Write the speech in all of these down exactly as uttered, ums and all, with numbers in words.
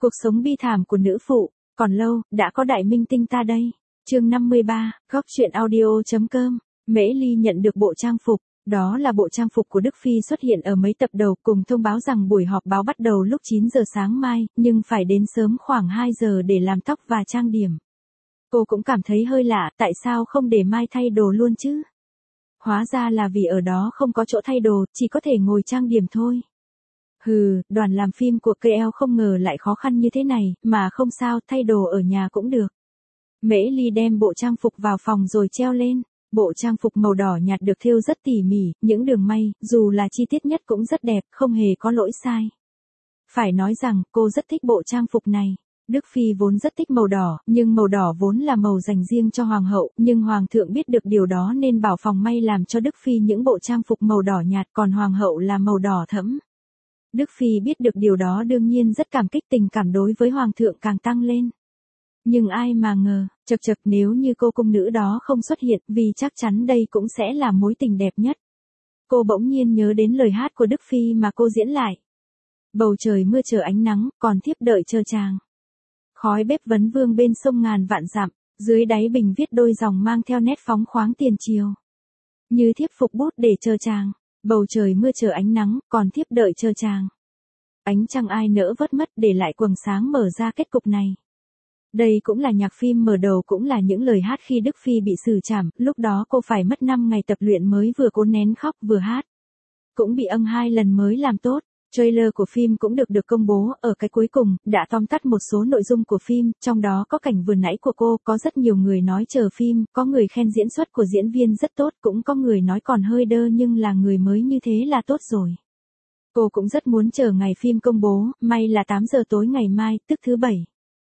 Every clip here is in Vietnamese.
Cuộc sống bi thảm của nữ phụ, còn lâu, đã có đại minh tinh ta đây. Chương năm mươi ba, góc truyện audio.com. Mễ Ly nhận được bộ trang phục, đó là bộ trang phục của Đức Phi xuất hiện ở mấy tập đầu cùng thông báo rằng buổi họp báo bắt đầu lúc chín giờ sáng mai, nhưng phải đến sớm khoảng hai giờ để làm tóc và trang điểm. Cô cũng cảm thấy hơi lạ, tại sao không để mai thay đồ luôn chứ? Hóa ra là vì ở đó không có chỗ thay đồ, chỉ có thể ngồi trang điểm thôi. Hừ, đoàn làm phim của ca lờ không ngờ lại khó khăn như thế này, mà không sao, thay đồ ở nhà cũng được. Mễ Ly đem bộ trang phục vào phòng rồi treo lên. Bộ trang phục màu đỏ nhạt được thêu rất tỉ mỉ, những đường may, dù là chi tiết nhất cũng rất đẹp, không hề có lỗi sai. Phải nói rằng, cô rất thích bộ trang phục này. Đức Phi vốn rất thích màu đỏ, nhưng màu đỏ vốn là màu dành riêng cho Hoàng hậu, nhưng Hoàng thượng biết được điều đó nên bảo phòng may làm cho Đức Phi những bộ trang phục màu đỏ nhạt, còn Hoàng hậu là màu đỏ thẫm. Đức Phi biết được điều đó đương nhiên rất cảm kích, tình cảm đối với Hoàng thượng càng tăng lên. Nhưng ai mà ngờ, chật chật nếu như cô cung nữ đó không xuất hiện, vì chắc chắn đây cũng sẽ là mối tình đẹp nhất. Cô bỗng nhiên nhớ đến lời hát của Đức Phi mà cô diễn lại. Bầu trời mưa chờ ánh nắng, còn thiếp đợi chờ chàng. Khói bếp vấn vương bên sông ngàn vạn dặm, dưới đáy bình viết đôi dòng mang theo nét phóng khoáng tiền triều. Như thiếp phục bút để chờ chàng, bầu trời mưa chờ ánh nắng, còn thiếp đợi chờ chàng. Ánh trăng ai nỡ vớt mất để lại quầng sáng mở ra kết cục này. Đây cũng là nhạc phim mở đầu, cũng là những lời hát khi Đức Phi bị xử trảm, lúc đó cô phải mất năm ngày tập luyện mới vừa cố nén khóc vừa hát. Cũng bị âng hai lần mới làm tốt. Trailer của phim cũng được được công bố, ở cái cuối cùng, đã tóm tắt một số nội dung của phim, trong đó có cảnh vừa nãy của cô, có rất nhiều người nói chờ phim, có người khen diễn xuất của diễn viên rất tốt, cũng có người nói còn hơi đơ nhưng là người mới như thế là tốt rồi. Cô cũng rất muốn chờ ngày phim công bố, may là tám giờ tối ngày mai, tức thứ bảy.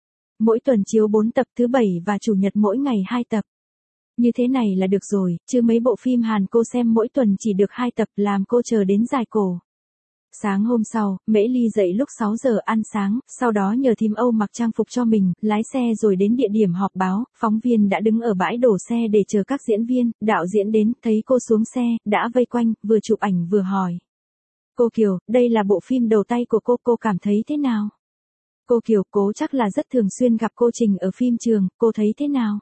Mỗi tuần chiếu bốn tập, thứ bảy và chủ nhật mỗi ngày hai tập. Như thế này là được rồi, chứ mấy bộ phim Hàn cô xem mỗi tuần chỉ được hai tập làm cô chờ đến dài cổ. Sáng hôm sau, Mễ Ly dậy lúc sáu giờ ăn sáng, sau đó nhờ thím Âu mặc trang phục cho mình, lái xe rồi đến địa điểm họp báo, phóng viên đã đứng ở bãi đổ xe để chờ các diễn viên, đạo diễn đến, thấy cô xuống xe, đã vây quanh, vừa chụp ảnh vừa hỏi. Cô Kiều, đây là bộ phim đầu tay của cô, cô cảm thấy thế nào? Cô Kiều, cố chắc là rất thường xuyên gặp cô Trình ở phim trường, cô thấy thế nào?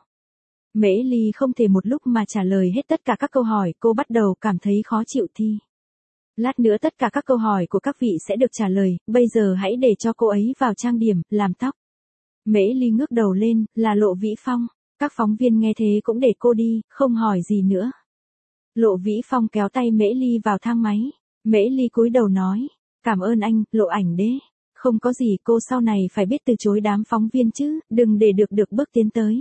Mễ Ly không thể một lúc mà trả lời hết tất cả các câu hỏi, cô bắt đầu cảm thấy khó chịu thi. Lát nữa tất cả các câu hỏi của các vị sẽ được trả lời, bây giờ hãy để cho cô ấy vào trang điểm, làm tóc. Mễ Ly ngước đầu lên, là Lộ Vĩ Phong. Các phóng viên nghe thế cũng để cô đi, không hỏi gì nữa. Lộ Vĩ Phong kéo tay Mễ Ly vào thang máy. Mễ Ly cúi đầu nói, cảm ơn anh, Lộ ảnh đế. Không có gì, cô sau này phải biết từ chối đám phóng viên chứ, đừng để được được bước tiến tới.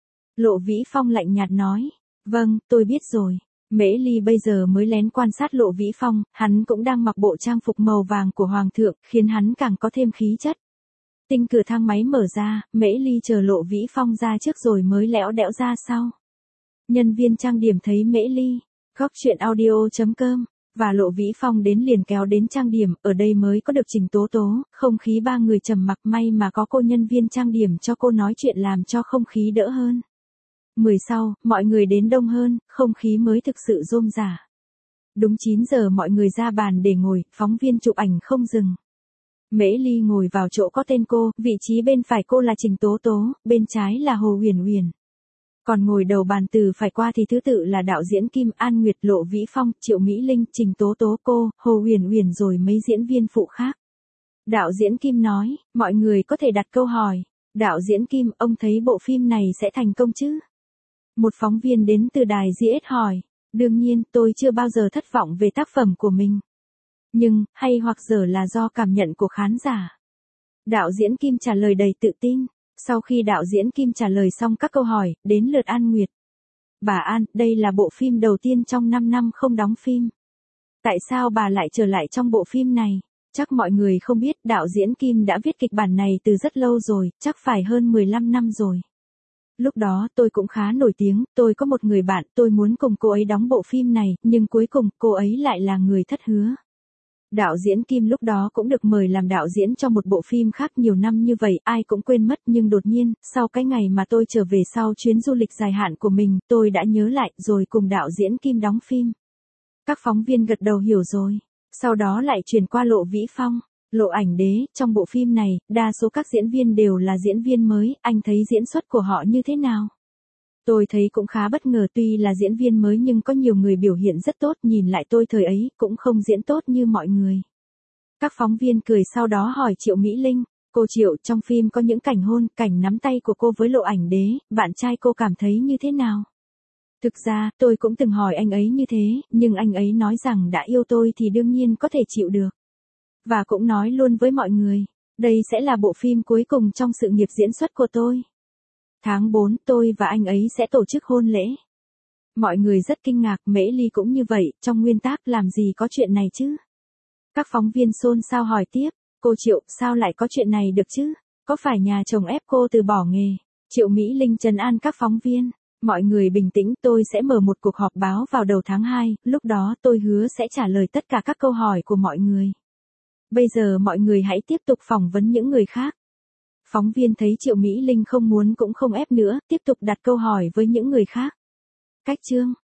Lộ Vĩ Phong lạnh nhạt nói, vâng, tôi biết rồi. Mễ Ly bây giờ mới lén quan sát Lộ Vĩ Phong, hắn cũng đang mặc bộ trang phục màu vàng của Hoàng thượng, khiến hắn càng có thêm khí chất. Tinh cửa thang máy mở ra, Mễ Ly chờ Lộ Vĩ Phong ra trước rồi mới lẽo đẽo ra sau. Nhân viên trang điểm thấy Mễ Ly, góc truyện audio.com, và Lộ Vĩ Phong đến liền kéo đến trang điểm, ở đây mới có được Trình Tố Tố, không khí ba người trầm mặc, may mà có cô nhân viên trang điểm cho cô nói chuyện làm cho không khí đỡ hơn. Mười sau, mọi người đến đông hơn, không khí mới thực sự rôm rả. Đúng chín giờ mọi người ra bàn để ngồi, phóng viên chụp ảnh không dừng. Mễ Ly ngồi vào chỗ có tên cô, vị trí bên phải cô là Trình Tố Tố, bên trái là Hồ Huyền Huyền. Còn ngồi đầu bàn từ phải qua thì thứ tự là đạo diễn Kim An Nguyệt, Lộ Vĩ Phong, Triệu Mỹ Linh, Trình Tố Tố, cô, Hồ Huyền Huyền rồi mấy diễn viên phụ khác. Đạo diễn Kim nói, mọi người có thể đặt câu hỏi. Đạo diễn Kim, ông thấy bộ phim này sẽ thành công chứ? Một phóng viên đến từ đài giê ét hỏi, đương nhiên tôi chưa bao giờ thất vọng về tác phẩm của mình. Nhưng, hay hoặc giờ là do cảm nhận của khán giả. Đạo diễn Kim trả lời đầy tự tin. Sau khi đạo diễn Kim trả lời xong các câu hỏi, đến lượt An Nguyệt. Bà An, đây là bộ phim đầu tiên trong năm năm không đóng phim. Tại sao bà lại trở lại trong bộ phim này? Chắc mọi người không biết, đạo diễn Kim đã viết kịch bản này từ rất lâu rồi, chắc phải hơn mười lăm năm rồi. Lúc đó tôi cũng khá nổi tiếng, tôi có một người bạn, tôi muốn cùng cô ấy đóng bộ phim này, nhưng cuối cùng cô ấy lại là người thất hứa. Đạo diễn Kim lúc đó cũng được mời làm đạo diễn cho một bộ phim khác nhiều năm như vậy, ai cũng quên mất, nhưng đột nhiên, sau cái ngày mà tôi trở về sau chuyến du lịch dài hạn của mình, tôi đã nhớ lại, rồi cùng đạo diễn Kim đóng phim. Các phóng viên gật đầu hiểu rồi, sau đó lại chuyển qua Lộ Vĩ Phong. Lộ Ảnh Đế, trong bộ phim này, đa số các diễn viên đều là diễn viên mới, anh thấy diễn xuất của họ như thế nào? Tôi thấy cũng khá bất ngờ, tuy là diễn viên mới nhưng có nhiều người biểu hiện rất tốt, nhìn lại tôi thời ấy cũng không diễn tốt như mọi người. Các phóng viên cười sau đó hỏi Triệu Mỹ Linh, cô Triệu, trong phim có những cảnh hôn, cảnh nắm tay của cô với Lộ Ảnh Đế, bạn trai cô cảm thấy như thế nào? Thực ra, tôi cũng từng hỏi anh ấy như thế, nhưng anh ấy nói rằng đã yêu tôi thì đương nhiên có thể chịu được. Và cũng nói luôn với mọi người, đây sẽ là bộ phim cuối cùng trong sự nghiệp diễn xuất của tôi. Tháng tư, tôi và anh ấy sẽ tổ chức hôn lễ. Mọi người rất kinh ngạc, Mễ Ly cũng như vậy, trong nguyên tắc làm gì có chuyện này chứ? Các phóng viên xôn xao hỏi tiếp, cô Triệu, sao lại có chuyện này được chứ? Có phải nhà chồng ép cô từ bỏ nghề? Triệu Mỹ Linh trấn an các phóng viên, mọi người bình tĩnh, tôi sẽ mở một cuộc họp báo vào đầu tháng hai, lúc đó tôi hứa sẽ trả lời tất cả các câu hỏi của mọi người. Bây giờ mọi người hãy tiếp tục phỏng vấn những người khác. Phóng viên thấy Triệu Mỹ Linh không muốn cũng không ép nữa, tiếp tục đặt câu hỏi với những người khác. Cách chương